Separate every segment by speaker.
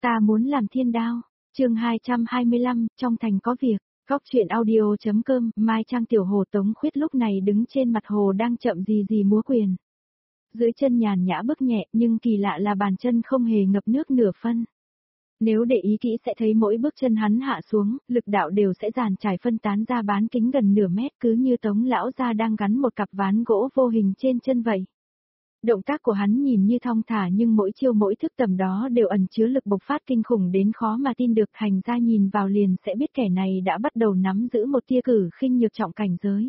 Speaker 1: Ta muốn làm thiên đao. Chương 225, trong thành có việc. Góc truyện audio.com, Mai Trang tiểu hồ Tống Khuyết lúc này đứng trên mặt hồ đang chậm gì múa quyền. Dưới chân nhàn nhã bước nhẹ, nhưng kỳ lạ là bàn chân không hề ngập nước nửa phân. Nếu để ý kỹ sẽ thấy mỗi bước chân hắn hạ xuống, lực đạo đều sẽ dàn trải phân tán ra bán kính gần nửa mét, cứ như Tống lão gia đang gắn một cặp ván gỗ vô hình trên chân vậy. Động tác của hắn nhìn như thong thả nhưng mỗi chiêu mỗi thức tầm đó đều ẩn chứa lực bộc phát kinh khủng đến khó mà tin được, hành ra nhìn vào liền sẽ biết kẻ này đã bắt đầu nắm giữ một tia cử khinh nhược trọng cảnh giới.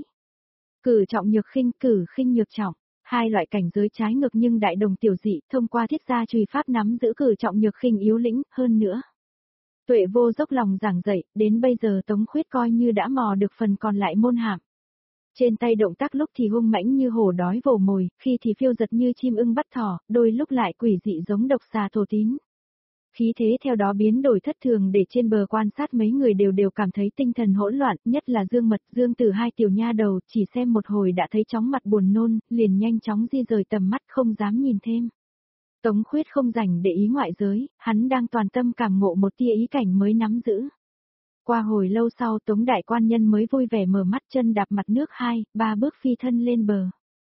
Speaker 1: Cử trọng nhược khinh, cử khinh nhược trọng, hai loại cảnh giới trái ngược nhưng đại đồng tiểu dị, thông qua thiết gia chùy pháp nắm giữ cử trọng nhược khinh yếu lĩnh hơn nữa. Tuệ Vô dốc lòng giảng dạy, đến bây giờ Tống Khuyết coi như đã mò được phần còn lại môn hàm. Trên tay động tác lúc thì hung mãnh như hổ đói vồ mồi, khi thì phiêu giật như chim ưng bắt thỏ, đôi lúc lại quỷ dị giống độc xà thổ tín. Khí thế theo đó biến đổi thất thường để trên bờ quan sát mấy người đều cảm thấy tinh thần hỗn loạn, nhất là Dương Mật, Dương Tử hai tiểu nha đầu, chỉ xem một hồi đã thấy chóng mặt buồn nôn, liền nhanh chóng di rời tầm mắt không dám nhìn thêm. Tống Khuyết không rảnh để ý ngoại giới, hắn đang toàn tâm cảm ngộ một tia ý cảnh mới nắm giữ. Qua hồi lâu sau Tống đại quan nhân mới vui vẻ mở mắt, chân đạp mặt nước 2-3 bước phi thân lên bờ.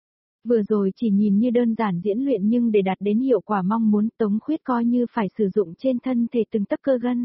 Speaker 1: Vừa rồi chỉ nhìn như đơn giản diễn luyện nhưng để đạt đến hiệu quả mong muốn Tống Khuyết coi như phải sử dụng trên thân thể từng tấc cơ gân.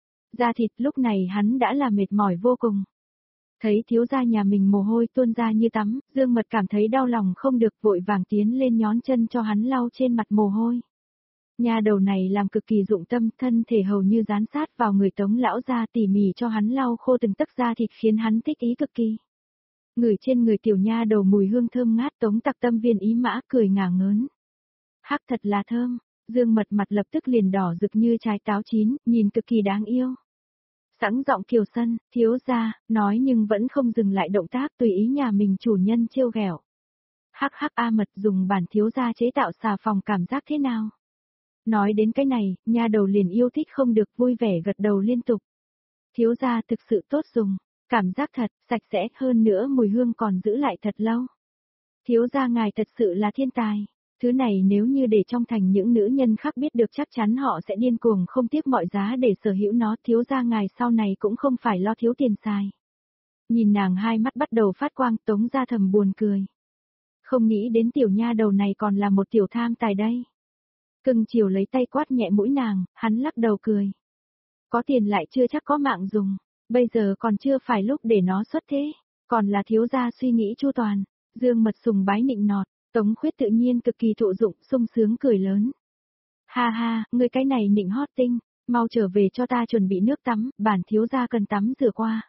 Speaker 1: Da thịt lúc này hắn đã là mệt mỏi vô cùng. Thấy thiếu gia nhà mình mồ hôi tuôn ra như tắm, Dương Mật cảm thấy đau lòng không được, vội vàng tiến lên nhón chân cho hắn lau trên mặt mồ hôi. Nhà đầu này làm cực kỳ dụng tâm, thân thể hầu như dán sát vào người Tống lão gia, tỉ mỉ cho hắn lau khô từng tấc da thịt khiến hắn thích ý cực kỳ. Ngửi trên người tiểu nha đầu mùi hương thơm ngát, Tống Tặc tâm viên ý mã cười ngả ngớn. Hắc thật là thơm. Dương Mật mặt lập tức liền đỏ rực như trái táo chín, nhìn cực kỳ đáng yêu. Sẵn giọng kiều sân, thiếu gia, nói nhưng vẫn không dừng lại động tác tùy ý nhà mình chủ nhân trêu ghẹo. Hắc hắc, A Mật dùng bản thiếu gia chế tạo xà phòng cảm giác thế nào? Nói đến cái này, nha đầu liền yêu thích không được, vui vẻ gật đầu liên tục. Thiếu gia thực sự tốt dùng, cảm giác thật, sạch sẽ, hơn nữa mùi hương còn giữ lại thật lâu. Thiếu gia ngài thật sự là thiên tài, thứ này nếu như để trong thành những nữ nhân khác biết được chắc chắn họ sẽ điên cuồng không tiếc mọi giá để sở hữu nó, thiếu gia ngài sau này cũng không phải lo thiếu tiền xài. Nhìn nàng hai mắt bắt đầu phát quang, Tống gia thầm buồn cười. Không nghĩ đến tiểu nha đầu này còn là một tiểu tham tài đây. Cưng chiều lấy tay quát nhẹ mũi nàng, hắn lắc đầu cười. Có tiền lại chưa chắc có mạng dùng, bây giờ còn chưa phải lúc để nó xuất thế, còn là thiếu gia suy nghĩ chu toàn. Dương Mật sùng bái nịnh nọt, Tống Khuyết tự nhiên cực kỳ thụ dụng, sung sướng cười lớn. Ha ha, ngươi cái này nịnh hót tinh, mau trở về cho ta chuẩn bị nước tắm, bản thiếu gia cần tắm rửa qua.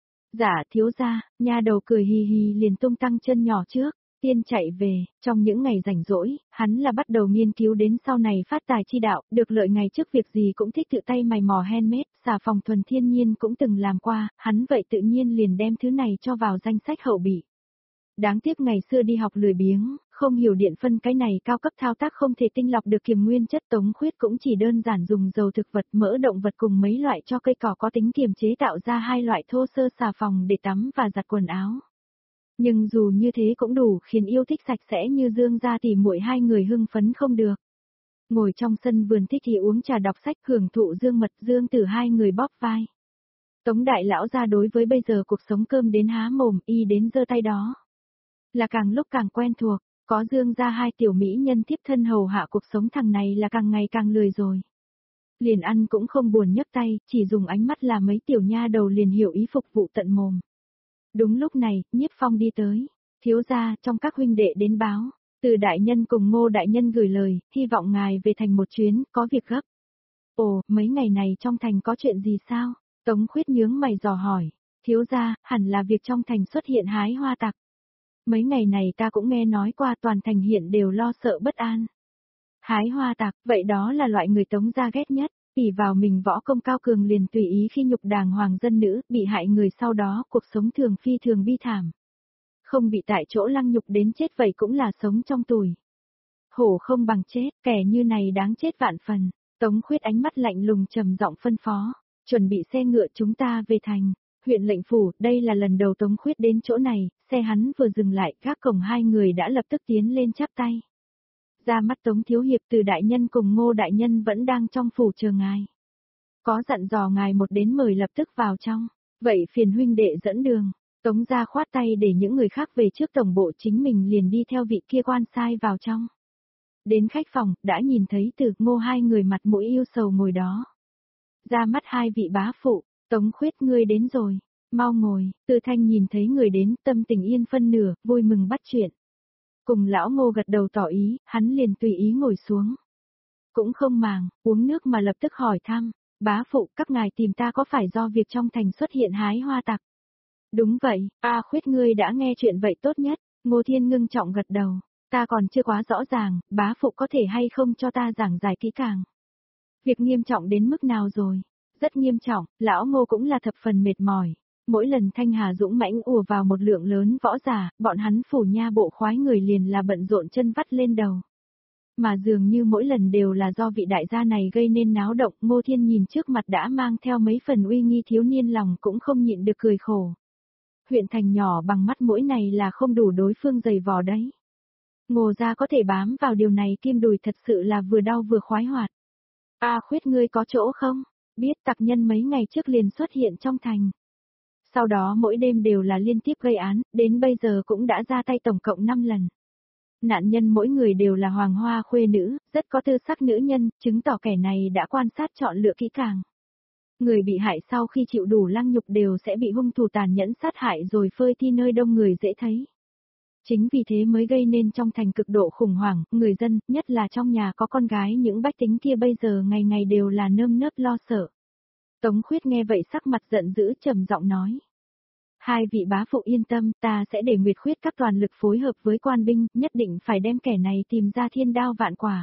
Speaker 1: Dạ thiếu gia, nha đầu cười hì hì liền tung tăng chân nhỏ trước. Tiên chạy về, trong những ngày rảnh rỗi, hắn là bắt đầu nghiên cứu đến sau này phát tài chi đạo, được lợi ngày trước việc gì cũng thích tự tay mày mò handmade, xà phòng thuần thiên nhiên cũng từng làm qua, hắn vậy tự nhiên liền đem thứ này cho vào danh sách hậu bị. Đáng tiếc ngày xưa đi học lười biếng, không hiểu điện phân cái này cao cấp thao tác không thể tinh lọc được kiềm nguyên chất, Tống Khuyết cũng chỉ đơn giản dùng dầu thực vật, mỡ động vật cùng mấy loại cho cây cỏ có tính kiềm chế tạo ra hai loại thô sơ xà phòng để tắm và giặt quần áo. Nhưng dù như thế cũng đủ khiến yêu thích sạch sẽ như Dương gia tỷ muội hai người hưng phấn không được. Ngồi trong sân vườn thích thì uống trà đọc sách, hưởng thụ Dương Mật Dương Tử hai người bóp vai. Tống đại lão gia đối với bây giờ cuộc sống cơm đến há mồm, y đến giơ tay đó. Là càng lúc càng quen thuộc, có Dương gia hai tiểu mỹ nhân tiếp thân hầu hạ, cuộc sống thằng này là càng ngày càng lười rồi. Liền ăn cũng không buồn nhấc tay, chỉ dùng ánh mắt là mấy tiểu nha đầu liền hiểu ý phục vụ tận mồm. Đúng lúc này, Nhiếp Phong đi tới. Thiếu gia, trong các huynh đệ đến báo, Từ đại nhân cùng Ngô đại nhân gửi lời, hy vọng ngài về thành một chuyến, có việc gấp. Ồ, mấy ngày này trong thành có chuyện gì sao? Tống Khuyết nhướng mày dò hỏi. Thiếu gia, hẳn là việc trong thành xuất hiện hái hoa tặc. Mấy ngày này ta cũng nghe nói qua, toàn thành hiện đều lo sợ bất an. Hái hoa tặc, vậy đó là loại người Tống gia ghét nhất. Ỷ vào mình võ công cao cường liền tùy ý khi nhục đàng hoàng dân nữ, bị hại người sau đó cuộc sống thường phi thường bi thảm. Không bị tại chỗ lăng nhục đến chết vậy cũng là sống trong tủi. Hổ không bằng chết, kẻ như này đáng chết vạn phần. Tống Khuyết ánh mắt lạnh lùng trầm giọng phân phó, chuẩn bị xe ngựa chúng ta về thành. Huyện lệnh phủ, đây là lần đầu Tống Khuyết đến chỗ này, xe hắn vừa dừng lại, các cổng hai người đã lập tức tiến lên chắp tay. Ra mắt Tống thiếu hiệp, Từ đại nhân cùng Ngô đại nhân vẫn đang trong phủ chờ ngài. Có dặn dò ngài một đến mời lập tức vào trong. Vậy phiền huynh đệ dẫn đường. Tống gia khoát tay để những người khác về trước tổng bộ, chính mình liền đi theo vị kia quan sai vào trong. Đến khách phòng, đã nhìn thấy Từ Ngô hai người mặt mũi yêu sầu ngồi đó. Ra mắt hai vị bá phụ, Tống Khuyết ngươi đến rồi, mau ngồi. Từ Thanh nhìn thấy người đến, tâm tình yên phân nửa, vui mừng bắt chuyện. Cùng lão Ngô gật đầu tỏ ý, hắn liền tùy ý ngồi xuống. Cũng không màng, uống nước mà lập tức hỏi thăm, bá phụ các ngài tìm ta có phải do việc trong thành xuất hiện hái hoa tặc? Đúng vậy, Khuyết ngươi đã nghe chuyện vậy tốt nhất. Ngô Thiên ngưng trọng gật đầu, ta còn chưa quá rõ ràng, bá phụ có thể hay không cho ta giảng giải kỹ càng. Việc nghiêm trọng đến mức nào rồi? Rất nghiêm trọng, lão Ngô cũng là thập phần mệt mỏi. Mỗi lần Thanh Hà dũng mãnh ùa vào một lượng lớn võ giả, bọn hắn phủ nha bộ khoái người liền là bận rộn chân vắt lên đầu. Mà dường như mỗi lần đều là do vị đại gia này gây nên náo động. Ngô Thiên nhìn trước mặt đã mang theo mấy phần uy nghi thiếu niên, lòng cũng không nhịn được cười khổ. Huyện thành nhỏ bằng mắt mũi này là không đủ đối phương giày vò đấy. Ngô gia có thể bám vào điều này kim đùi thật sự là vừa đau vừa khoái hoạt. Khuyết ngươi có chỗ không? Biết tặc nhân mấy ngày trước liền xuất hiện trong thành. Sau đó mỗi đêm đều là liên tiếp gây án, đến bây giờ cũng đã ra tay tổng cộng 5 lần. Nạn nhân mỗi người đều là hoàng hoa khuê nữ, rất có tư sắc nữ nhân, chứng tỏ kẻ này đã quan sát chọn lựa kỹ càng. Người bị hại sau khi chịu đủ lăng nhục đều sẽ bị hung thủ tàn nhẫn sát hại rồi phơi thi nơi đông người dễ thấy. Chính vì thế mới gây nên trong thành cực độ khủng hoảng, người dân, nhất là trong nhà có con gái những bách tính kia bây giờ ngày ngày đều là nơm nớp lo sợ. Tống Khuyết nghe vậy sắc mặt giận dữ trầm giọng nói. Hai vị bá phụ yên tâm, ta sẽ để Nguyệt Khuyết các toàn lực phối hợp với quan binh, nhất định phải đem kẻ này tìm ra thiên đao vạn quả.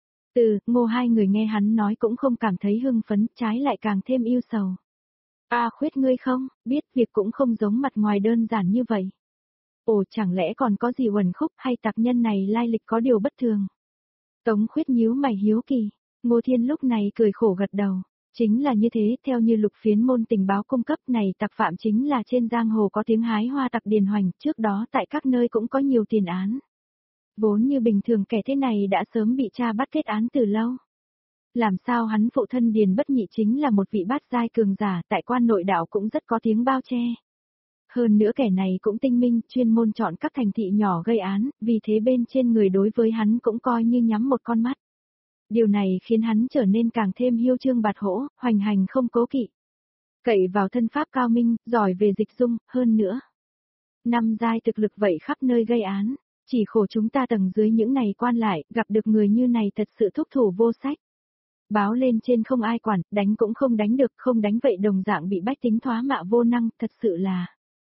Speaker 1: Ngô hai người nghe hắn nói cũng không cảm thấy hưng phấn, trái lại càng thêm yêu sầu. Khuyết ngươi không, biết việc cũng không giống mặt ngoài đơn giản như vậy. Ồ, chẳng lẽ còn có gì uẩn khúc hay tặc nhân này lai lịch có điều bất thường? Tống Khuyết nhíu mày hiếu kỳ. Ngô Thiên lúc này cười khổ gật đầu. Chính là như thế, theo như lục phiến môn tình báo cung cấp này, tặc phạm chính là trên giang hồ có tiếng hái hoa tặc Điền Hoành, trước đó tại các nơi cũng có nhiều tiền án. Vốn như bình thường kẻ thế này đã sớm bị cha bắt kết án từ lâu. Làm sao hắn phụ thân Điền Bất Nhị chính là một vị bát giai cường giả, tại quan nội đảo cũng rất có tiếng bao che. Hơn nữa kẻ này cũng tinh minh, chuyên môn chọn các thành thị nhỏ gây án, vì thế bên trên người đối với hắn cũng coi như nhắm một con mắt. Điều này khiến hắn trở nên càng thêm hiêu trương bạt hổ, hoành hành không cố kỵ. Cậy vào thân pháp cao minh, giỏi về dịch dung, hơn nữa. Năm giai thực lực vậy khắp nơi gây án, chỉ khổ chúng ta tầng dưới những này quan lại, gặp được người như này thật sự thúc thủ vô sách. Báo lên trên không ai quản, đánh cũng không đánh được, không đánh vậy đồng dạng bị bách tính thoá mạ vô năng, thật sự là.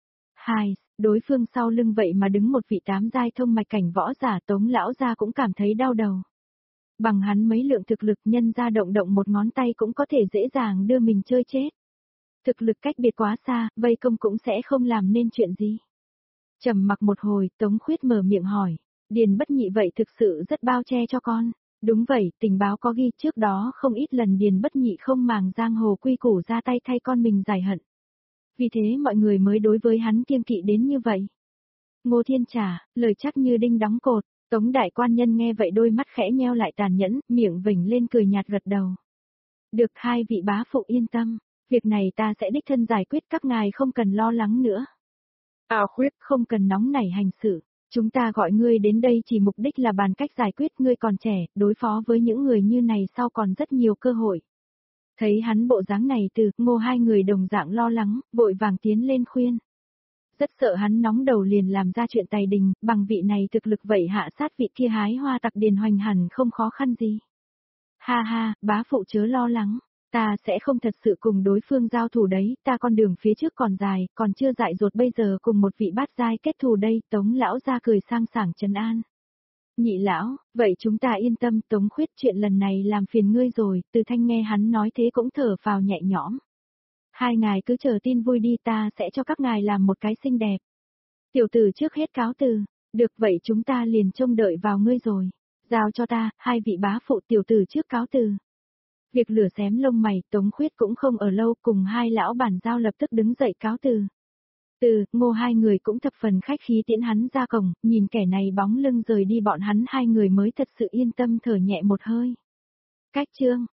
Speaker 1: Đối phương sau lưng vậy mà đứng một vị 8 giai thông mạch cảnh võ giả, Tống lão gia cũng cảm thấy đau đầu. Bằng hắn mấy lượng thực lực, nhân ra động động một ngón tay cũng có thể dễ dàng đưa mình chơi chết. Thực lực cách biệt quá xa, vây công cũng sẽ không làm nên chuyện gì. Trầm mặc một hồi, Tống Khuyết mở miệng hỏi, Điền Bất Nhị vậy thực sự rất bao che cho con. Đúng vậy, tình báo có ghi trước đó không ít lần Điền Bất Nhị không màng giang hồ quy củ ra tay thay con mình giải hận. Vì thế mọi người mới đối với hắn kiêng kỵ đến như vậy. Ngô Thiên trả, lời chắc như đinh đóng cột. Tống đại quan nhân nghe vậy đôi mắt khẽ nheo lại tàn nhẫn, miệng vểnh lên cười nhạt gật đầu. Được, hai vị bá phụ yên tâm, việc này ta sẽ đích thân giải quyết, các ngài không cần lo lắng nữa. Khuyết không cần nóng nảy hành sự, chúng ta gọi ngươi đến đây chỉ mục đích là bàn cách giải quyết, ngươi còn trẻ, đối phó với những người như này sau còn rất nhiều cơ hội. Thấy hắn bộ dáng này, Ngô hai người đồng dạng lo lắng, vội vàng tiến lên khuyên. Rất sợ hắn nóng đầu liền làm ra chuyện tài đình, bằng vị này thực lực vậy hạ sát vị kia hái hoa tặc Điền Hoành hẳn không khó khăn gì. Ha, bá phụ chớ lo lắng, ta sẽ không thật sự cùng đối phương giao thủ đấy, ta con đường phía trước còn dài, còn chưa dại dột bây giờ cùng một vị bát giai kết thù đây, Tống lão ra cười sang sảng trấn an. Nhị lão, vậy chúng ta yên tâm, Tống Khuyết, chuyện lần này làm phiền ngươi rồi, Từ Thanh nghe hắn nói thế cũng thở phào nhẹ nhõm. Hai ngài cứ chờ tin vui đi, ta sẽ cho các ngài làm một cái xinh đẹp. Tiểu tử trước hết cáo từ, được vậy chúng ta liền trông đợi vào ngươi rồi. Giao cho ta, hai vị bá phụ, tiểu tử trước cáo từ. Việc lửa xém lông mày, Tống Khuyết cũng không ở lâu, cùng hai lão bản giao lập tức đứng dậy cáo từ. Ngô hai người cũng thập phần khách khí tiễn hắn ra cổng, nhìn kẻ này bóng lưng rời đi, bọn hắn hai người mới thật sự yên tâm thở nhẹ một hơi. Cách chương